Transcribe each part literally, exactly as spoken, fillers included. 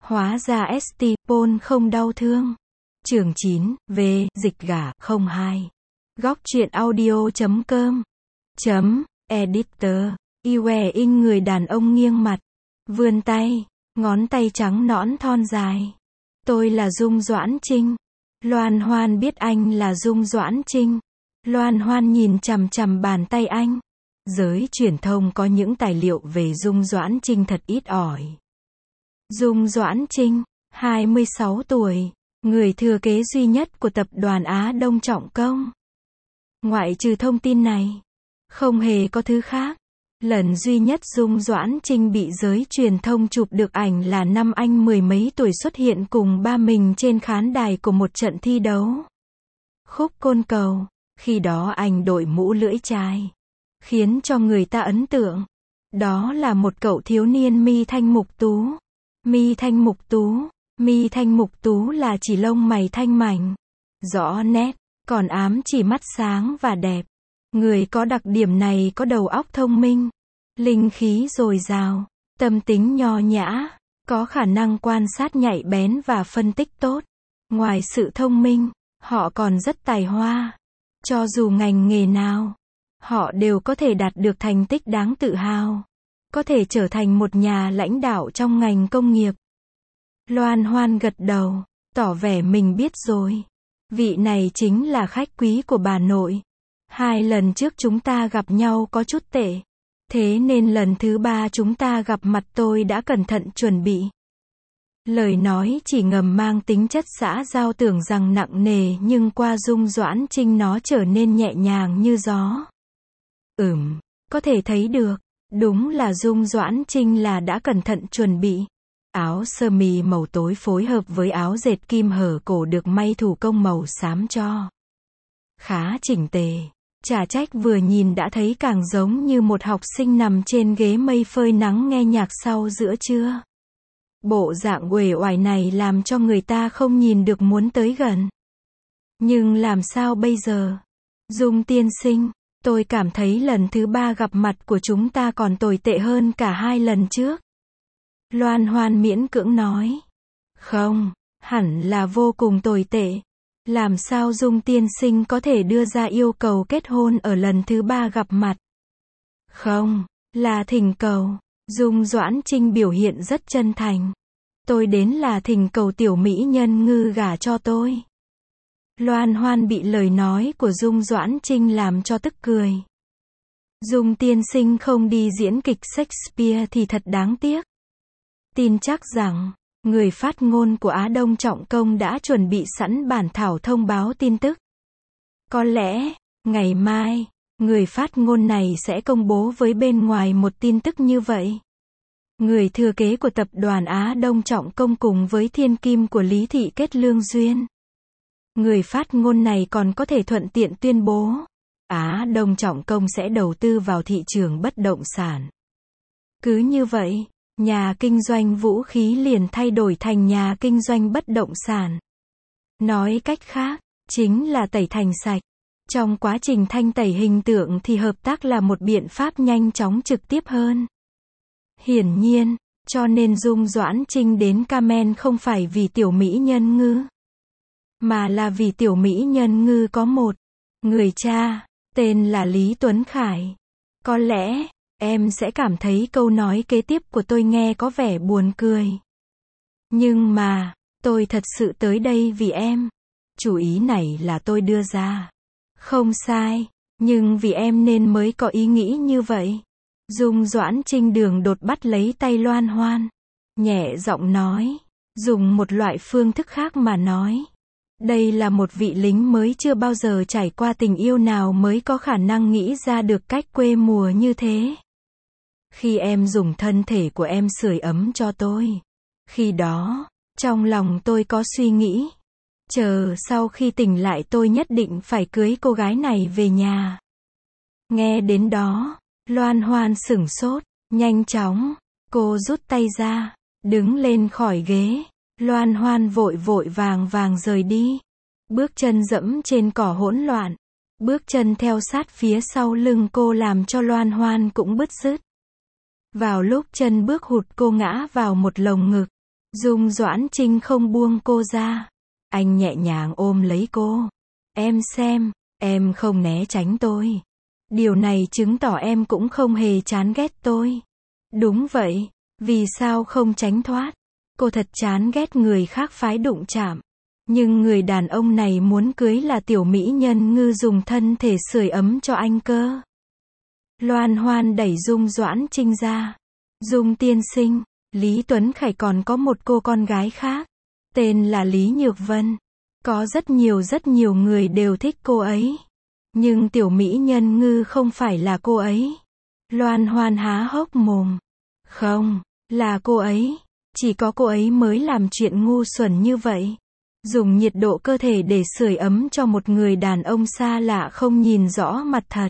Hóa ra ét tê Paul không đau thương. Chương chín, về, dịch gả, không hai. Góc truyện audio chấm com. Chấm, editor. Iwe in người đàn ông nghiêng mặt. Vươn tay. Ngón tay trắng nõn thon dài. Tôi là Dung Doãn Trinh. Loan Hoan biết anh là Dung Doãn Trinh. Loan Hoan nhìn chằm chằm bàn tay anh. Giới truyền thông có những tài liệu về Dung Doãn Trinh thật ít ỏi. Dung Doãn Trinh, hai mươi sáu tuổi, người thừa kế duy nhất của tập đoàn Á Đông Trọng Công. Ngoại trừ thông tin này, không hề có thứ khác. Lần duy nhất Dung Doãn Trinh bị giới truyền thông chụp được ảnh là năm anh mười mấy tuổi xuất hiện cùng ba mình trên khán đài của một trận thi đấu. Khúc Côn Cầu, khi đó anh đội mũ lưỡi chai, khiến cho người ta ấn tượng. Đó là một cậu thiếu niên mi thanh mục tú. Mi thanh mục tú, mi thanh mục tú là chỉ lông mày thanh mảnh, rõ nét, còn ám chỉ mắt sáng và đẹp. Người có đặc điểm này có đầu óc thông minh, linh khí dồi dào, tâm tính nho nhã, có khả năng quan sát nhạy bén và phân tích tốt. Ngoài sự thông minh, họ còn rất tài hoa. Cho dù ngành nghề nào, họ đều có thể đạt được thành tích đáng tự hào. Có thể trở thành một nhà lãnh đạo trong ngành công nghiệp. Loan Hoan gật đầu, tỏ vẻ mình biết rồi. Vị này chính là khách quý của bà nội. Hai lần trước chúng ta gặp nhau có chút tệ. Thế nên lần thứ ba chúng ta gặp mặt tôi đã cẩn thận chuẩn bị. Lời nói chỉ ngầm mang tính chất xã giao, tưởng rằng nặng nề, nhưng qua Dung Doãn Trinh nó trở nên nhẹ nhàng như gió. Ừm, có thể thấy được. Đúng là Dung Doãn Trinh là đã cẩn thận chuẩn bị. Áo sơ mi màu tối phối hợp với áo dệt kim hở cổ được may thủ công màu xám cho. Khá chỉnh tề. Chả trách vừa nhìn đã thấy càng giống như một học sinh nằm trên ghế mây phơi nắng nghe nhạc sau giữa trưa. Bộ dạng uể oải này làm cho người ta không nhìn được muốn tới gần. Nhưng làm sao bây giờ? Dung tiên sinh, tôi cảm thấy lần thứ ba gặp mặt của chúng ta còn tồi tệ hơn cả hai lần trước. Loan Hoan miễn cưỡng nói. Không, hẳn là vô cùng tồi tệ. Làm sao Dung tiên sinh có thể đưa ra yêu cầu kết hôn ở lần thứ ba gặp mặt? Không, là thỉnh cầu. Dung Doãn Trinh biểu hiện rất chân thành. Tôi đến là thỉnh cầu tiểu mỹ nhân Ngư gả cho tôi. Loan Hoan bị lời nói của Dung Doãn Trinh làm cho tức cười. Dung tiên sinh không đi diễn kịch Shakespeare thì thật đáng tiếc. Tin chắc rằng, người phát ngôn của Á Đông Trọng Công đã chuẩn bị sẵn bản thảo thông báo tin tức. Có lẽ, ngày mai, người phát ngôn này sẽ công bố với bên ngoài một tin tức như vậy. Người thừa kế của tập đoàn Á Đông Trọng Công cùng với thiên kim của Lý Thị kết lương duyên. Người phát ngôn này còn có thể thuận tiện tuyên bố, Á Đông Trọng Công sẽ đầu tư vào thị trường bất động sản. Cứ như vậy, nhà kinh doanh vũ khí liền thay đổi thành nhà kinh doanh bất động sản. Nói cách khác, chính là tẩy thành sạch. Trong quá trình thanh tẩy hình tượng thì hợp tác là một biện pháp nhanh chóng trực tiếp hơn. Hiển nhiên, cho nên Dung Doãn Trinh đến Kamen không phải vì tiểu mỹ nhân Ngư, mà là vì tiểu mỹ nhân Ngư có một người cha, tên là Lý Tuấn Khải. Có lẽ, em sẽ cảm thấy câu nói kế tiếp của tôi nghe có vẻ buồn cười. Nhưng mà, tôi thật sự tới đây vì em. Chủ ý này là tôi đưa ra. Không sai, nhưng vì em nên mới có ý nghĩ như vậy. Dung Doãn Trinh đường đột bắt lấy tay Loan Hoan. Nhẹ giọng nói, dùng một loại phương thức khác mà nói. Đây là một vị lính mới chưa bao giờ trải qua tình yêu nào mới có khả năng nghĩ ra được cách quê mùa như thế. Khi em dùng thân thể của em sưởi ấm cho tôi, khi đó, trong lòng tôi có suy nghĩ, chờ sau khi tỉnh lại tôi nhất định phải cưới cô gái này về nhà. Nghe đến đó, Loan Hoan sửng sốt, nhanh chóng, cô rút tay ra, đứng lên khỏi ghế. Loan Hoan vội vội vàng vàng rời đi. Bước chân dẫm trên cỏ hỗn loạn. Bước chân theo sát phía sau lưng cô làm cho Loan Hoan cũng bứt rứt. Vào lúc chân bước hụt cô ngã vào một lồng ngực. Dung Doãn Trinh không buông cô ra. Anh nhẹ nhàng ôm lấy cô. Em xem, em không né tránh tôi. Điều này chứng tỏ em cũng không hề chán ghét tôi. Đúng vậy, vì sao không tránh thoát? Cô thật chán ghét người khác phái đụng chạm. Nhưng người đàn ông này muốn cưới là tiểu mỹ nhân ngư dùng thân thể sưởi ấm cho anh cơ. Loan Hoan đẩy Dung Doãn Trinh ra. Dung tiên sinh, Lý Tuấn Khải còn có một cô con gái khác. Tên là Lý Nhược Vân. Có rất nhiều rất nhiều người đều thích cô ấy. Nhưng tiểu mỹ nhân ngư không phải là cô ấy. Loan Hoan há hốc mồm. Không, là cô ấy. Chỉ có cô ấy mới làm chuyện ngu xuẩn như vậy. Dùng nhiệt độ cơ thể để sưởi ấm cho một người đàn ông xa lạ không nhìn rõ mặt thật.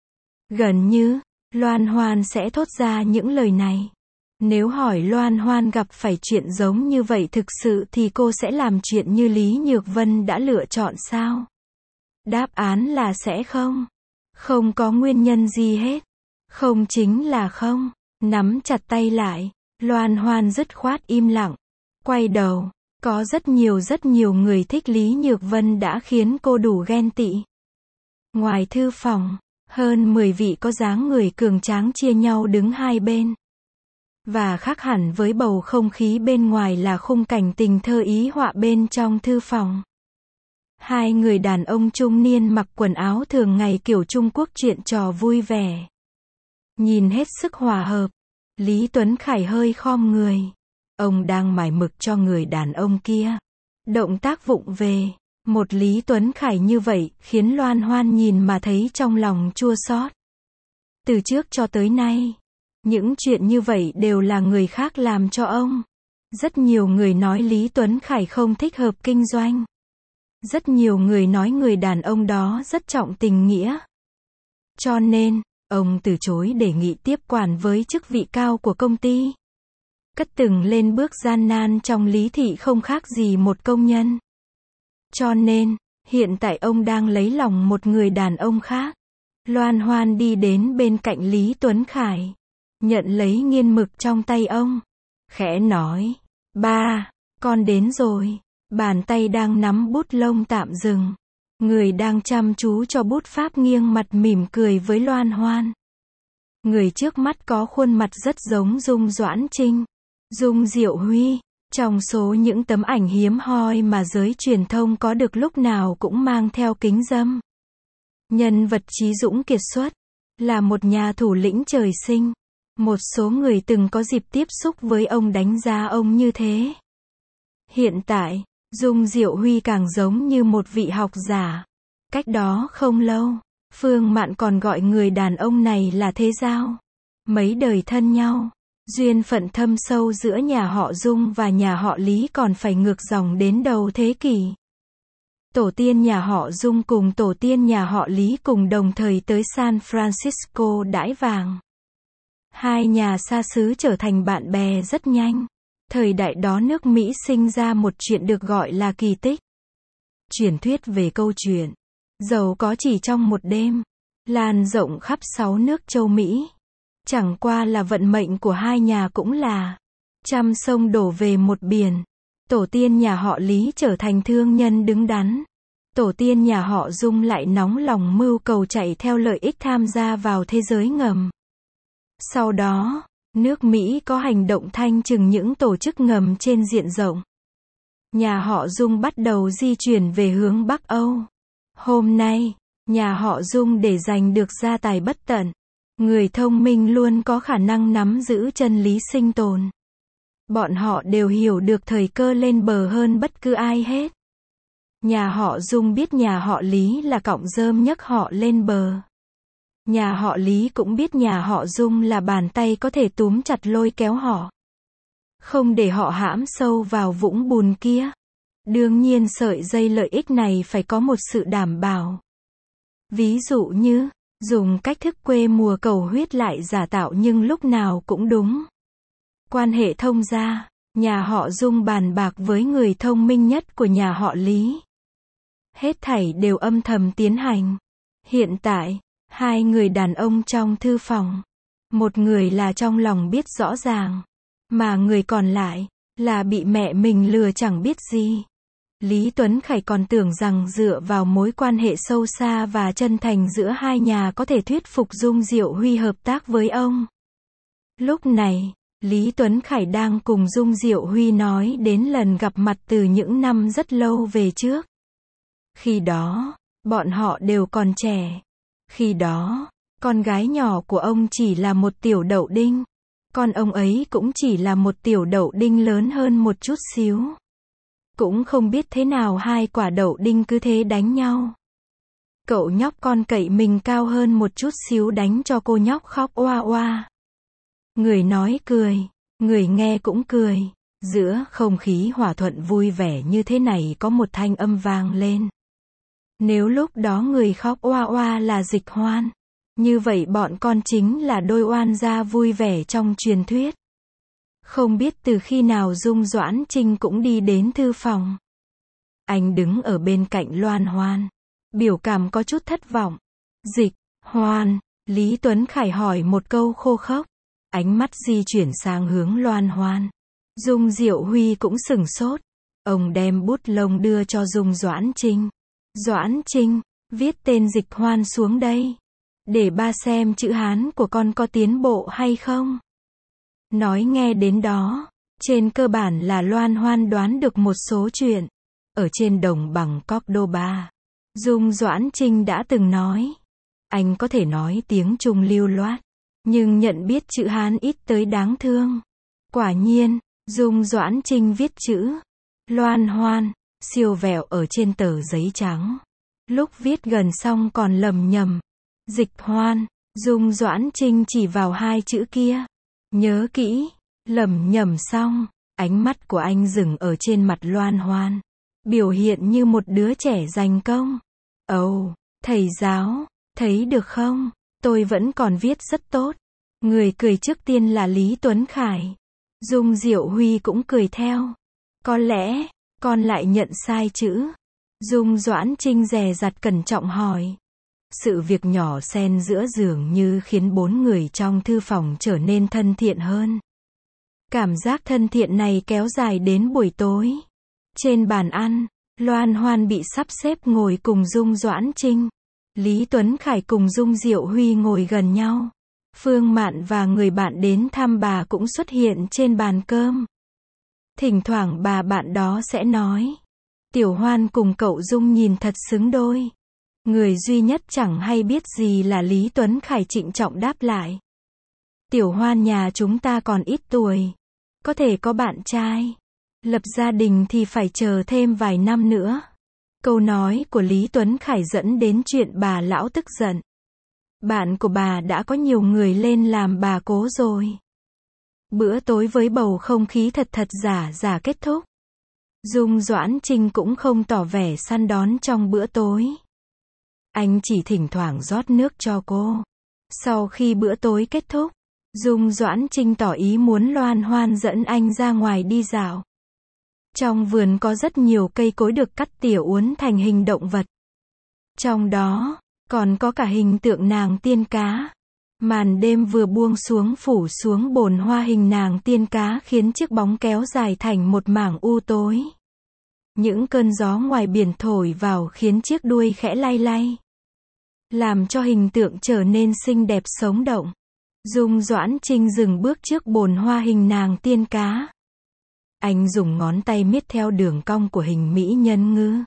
Gần như, Loan Hoan sẽ thốt ra những lời này. Nếu hỏi Loan Hoan gặp phải chuyện giống như vậy thực sự thì cô sẽ làm chuyện như Lý Nhược Vân đã lựa chọn sao? Đáp án là sẽ không. Không có nguyên nhân gì hết. Không chính là không. Nắm chặt tay lại, Loan Hoan dứt khoát im lặng. Quay đầu, có rất nhiều rất nhiều người thích Lý Nhược Vân đã khiến cô đủ ghen tị. Ngoài thư phòng, hơn mười vị có dáng người cường tráng chia nhau đứng hai bên. Và khác hẳn với bầu không khí bên ngoài là khung cảnh tình thơ ý họa bên trong thư phòng. Hai người đàn ông trung niên mặc quần áo thường ngày kiểu Trung Quốc chuyện trò vui vẻ. Nhìn hết sức hòa hợp. Lý Tuấn Khải hơi khom người. Ông đang mải mực cho người đàn ông kia. Động tác vụng về. Một Lý Tuấn Khải như vậy khiến Loan Hoan nhìn mà thấy trong lòng chua xót. Từ trước cho tới nay, những chuyện như vậy đều là người khác làm cho ông. Rất nhiều người nói Lý Tuấn Khải không thích hợp kinh doanh. Rất nhiều người nói người đàn ông đó rất trọng tình nghĩa. Cho nên, ông từ chối đề nghị tiếp quản với chức vị cao của công ty. Cất từng lên bước gian nan trong Lý thị không khác gì một công nhân. Cho nên, hiện tại ông đang lấy lòng một người đàn ông khác. Loan Hoan đi đến bên cạnh Lý Tuấn Khải. Nhận lấy nghiên mực trong tay ông. Khẽ nói, ba, con đến rồi. Bàn tay đang nắm bút lông tạm dừng. Người đang chăm chú cho bút pháp nghiêng mặt mỉm cười với Loan Hoan. Người trước mắt có khuôn mặt rất giống Dung Doãn Trinh, Dung Diệu Huy. Trong số những tấm ảnh hiếm hoi mà giới truyền thông có được lúc nào cũng mang theo kính râm. Nhân vật trí dũng kiệt xuất, là một nhà thủ lĩnh trời sinh. Một số người từng có dịp tiếp xúc với ông đánh giá ông như thế. Hiện tại, Dung Diệu Huy càng giống như một vị học giả. Cách đó không lâu, Phương Mạn còn gọi người đàn ông này là thế giao. Mấy đời thân nhau, duyên phận thâm sâu giữa nhà họ Dung và nhà họ Lý còn phải ngược dòng đến đầu thế kỷ. Tổ tiên nhà họ Dung cùng tổ tiên nhà họ Lý cùng đồng thời tới San Francisco đãi vàng. Hai nhà xa xứ trở thành bạn bè rất nhanh. Thời đại đó nước Mỹ sinh ra một chuyện được gọi là kỳ tích. Truyền thuyết về câu chuyện giàu có chỉ trong một đêm, lan rộng khắp sáu nước châu Mỹ. Chẳng qua là vận mệnh của hai nhà cũng là trăm sông đổ về một biển. Tổ tiên nhà họ Lý trở thành thương nhân đứng đắn. Tổ tiên nhà họ Dung lại nóng lòng mưu cầu chạy theo lợi ích tham gia vào thế giới ngầm. Sau đó, nước Mỹ có hành động thanh trừng những tổ chức ngầm trên diện rộng. Nhà họ Dung bắt đầu di chuyển về hướng Bắc Âu. Hôm nay, nhà họ Dung để giành được gia tài bất tận. Người thông minh luôn có khả năng nắm giữ chân lý sinh tồn. Bọn họ đều hiểu được thời cơ lên bờ hơn bất cứ ai hết. Nhà họ Dung biết nhà họ Lý là cọng rơm nhấc họ lên bờ. Nhà họ Lý cũng biết nhà họ Dung là bàn tay có thể túm chặt lôi kéo họ. Không để họ hãm sâu vào vũng bùn kia. Đương nhiên sợi dây lợi ích này phải có một sự đảm bảo. Ví dụ như, dùng cách thức quê mùa cầu huyết lại giả tạo nhưng lúc nào cũng đúng. Quan hệ thông gia, nhà họ Dung bàn bạc với người thông minh nhất của nhà họ Lý. Hết thảy đều âm thầm tiến hành. Hiện tại, hai người đàn ông trong thư phòng. Một người là trong lòng biết rõ ràng, mà người còn lại, Là bị mẹ mình lừa chẳng biết gì. Lý Tuấn Khải còn tưởng rằng dựa vào mối quan hệ sâu xa và chân thành giữa hai nhà có thể thuyết phục Dung Diệu Huy hợp tác với ông. Lúc này, Lý Tuấn Khải đang cùng Dung Diệu Huy nói đến lần gặp mặt từ những năm rất lâu về trước. Khi đó, bọn họ đều còn trẻ. Khi đó, con gái nhỏ của ông chỉ là một tiểu đậu đinh. Con ông ấy cũng chỉ là một tiểu đậu đinh lớn hơn một chút xíu. Cũng không biết thế nào hai quả đậu đinh cứ thế đánh nhau. Cậu nhóc con cậy mình cao hơn một chút xíu đánh cho cô nhóc khóc oa oa. Người nói cười, người nghe cũng cười. Giữa không khí hòa thuận vui vẻ như thế này có một thanh âm vang lên. Nếu lúc đó người khóc oa oa là Dịch Hoan, như vậy bọn con chính là đôi oan gia vui vẻ trong truyền thuyết. Không biết từ khi nào Dung Doãn Trinh cũng đi đến thư phòng. Anh đứng ở bên cạnh Loan Hoan, biểu cảm có chút thất vọng. Dịch Hoan, Lý Tuấn Khải hỏi một câu khô khốc. Ánh mắt di chuyển sang hướng Loan Hoan. Dung Diệu Huy cũng sửng sốt. Ông đem bút lông đưa cho Dung Doãn Trinh. Doãn Trinh, viết tên Dịch Hoan xuống đây. Để ba xem chữ Hán của con có tiến bộ hay không. Nói nghe đến đó, trên cơ bản là Loan Hoan đoán được một số chuyện. Ở trên đồng bằng Cordoba, Dung Doãn Trinh đã từng nói. Anh có thể nói tiếng Trung lưu loát, nhưng nhận biết chữ Hán ít tới đáng thương. Quả nhiên, Dung Doãn Trinh viết chữ Loan Hoan, siêu vẹo ở trên tờ giấy trắng. Lúc viết gần xong còn lầm nhầm. Dịch Hoan, Dung Doãn Trinh chỉ vào hai chữ kia. Nhớ kỹ, lầm nhầm xong, ánh mắt của anh dừng ở trên mặt Loan Hoan. Biểu hiện như một đứa trẻ giành công. Ồ, oh, thầy giáo, thấy được không? Tôi vẫn còn viết rất tốt. Người cười trước tiên là Lý Tuấn Khải. Dung Diệu Huy cũng cười theo. Có lẽ, con lại nhận sai chữ. Dung Doãn Trinh dè dặt cẩn trọng hỏi. Sự việc nhỏ xen giữa dường như khiến bốn người trong thư phòng trở nên thân thiện hơn. Cảm giác thân thiện này kéo dài đến buổi tối. Trên bàn ăn, Loan Hoan bị sắp xếp ngồi cùng Dung Doãn Trinh. Lý Tuấn Khải cùng Dung Diệu Huy ngồi gần nhau. Phương Mạn và người bạn đến thăm bà cũng xuất hiện trên bàn cơm. Thỉnh thoảng bà bạn đó sẽ nói. Tiểu Hoan cùng cậu Dung nhìn thật xứng đôi. Người duy nhất chẳng hay biết gì là Lý Tuấn Khải trịnh trọng đáp lại. Tiểu Hoan nhà chúng ta còn ít tuổi. Có thể có bạn trai. Lập gia đình thì phải chờ thêm vài năm nữa. Câu nói của Lý Tuấn Khải dẫn đến chuyện bà lão tức giận. Bạn của bà đã có nhiều người lên làm bà cố rồi. Bữa tối với bầu không khí thật thật giả giả kết thúc. Dung Doãn Trinh cũng không tỏ vẻ săn đón trong bữa tối. Anh chỉ thỉnh thoảng rót nước cho cô. Sau khi bữa tối kết thúc, Dung Doãn Trinh tỏ ý muốn Loan Hoan dẫn anh ra ngoài đi dạo. Trong vườn có rất nhiều cây cối được cắt tỉa uốn thành hình động vật. Trong đó, còn có cả hình tượng nàng tiên cá. Màn đêm vừa buông xuống phủ xuống bồn hoa hình nàng tiên cá khiến chiếc bóng kéo dài thành một mảng u tối. Những cơn gió ngoài biển thổi vào khiến chiếc đuôi khẽ lay lay. Làm cho hình tượng trở nên xinh đẹp sống động. Dung Doãn Trinh dừng bước trước bồn hoa hình nàng tiên cá. Anh dùng ngón tay miết theo đường cong của hình mỹ nhân ngư.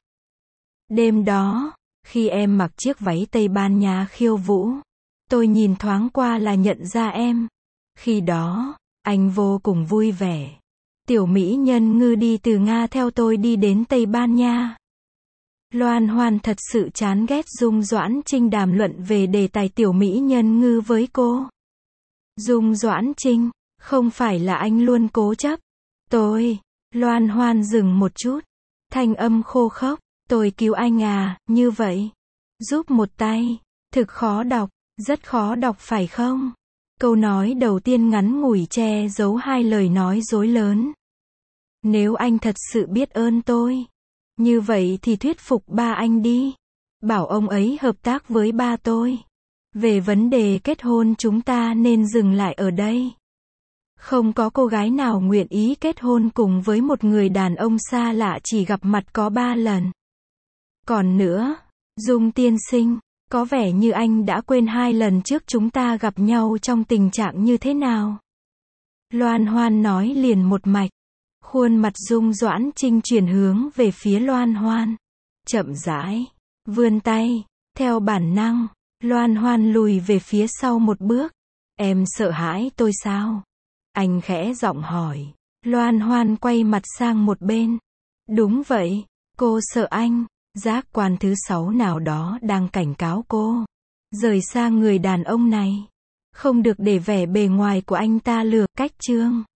Đêm đó, khi em mặc chiếc váy Tây Ban Nha khiêu vũ, tôi nhìn thoáng qua là nhận ra em. Khi đó, anh vô cùng vui vẻ. Tiểu mỹ nhân ngư đi từ Nga theo tôi đi đến Tây Ban Nha. Loan Hoan thật sự chán ghét Dung Doãn Trinh đàm luận về đề tài tiểu mỹ nhân ngư với cô. Dung Doãn Trinh, không phải là anh luôn cố chấp. Tôi, Loan Hoan dừng một chút. Thanh âm khô khốc, tôi cứu anh à, như vậy. Giúp một tay, thực khó đọc, rất khó đọc phải không? Câu nói đầu tiên ngắn ngủi che giấu hai lời nói dối lớn. Nếu anh thật sự biết ơn tôi, như vậy thì thuyết phục ba anh đi. Bảo ông ấy hợp tác với ba tôi. Về vấn đề kết hôn chúng ta nên dừng lại ở đây. Không có cô gái nào nguyện ý kết hôn cùng với một người đàn ông xa lạ chỉ gặp mặt có ba lần. Còn nữa, Dung tiên sinh, có vẻ như anh đã quên hai lần trước chúng ta gặp nhau trong tình trạng như thế nào. Loan Hoan nói liền một mạch. Khuôn mặt Dung Doãn Trinh chuyển hướng về phía Loan Hoan. Chậm rãi, vươn tay, theo bản năng, Loan Hoan lùi về phía sau một bước. Em sợ hãi tôi sao? Anh khẽ giọng hỏi. Loan Hoan quay mặt sang một bên. Đúng vậy, cô sợ anh. Giác quan thứ sáu nào đó đang cảnh cáo cô. Rời xa người đàn ông này. Không được để vẻ bề ngoài của anh ta lừa cách chương.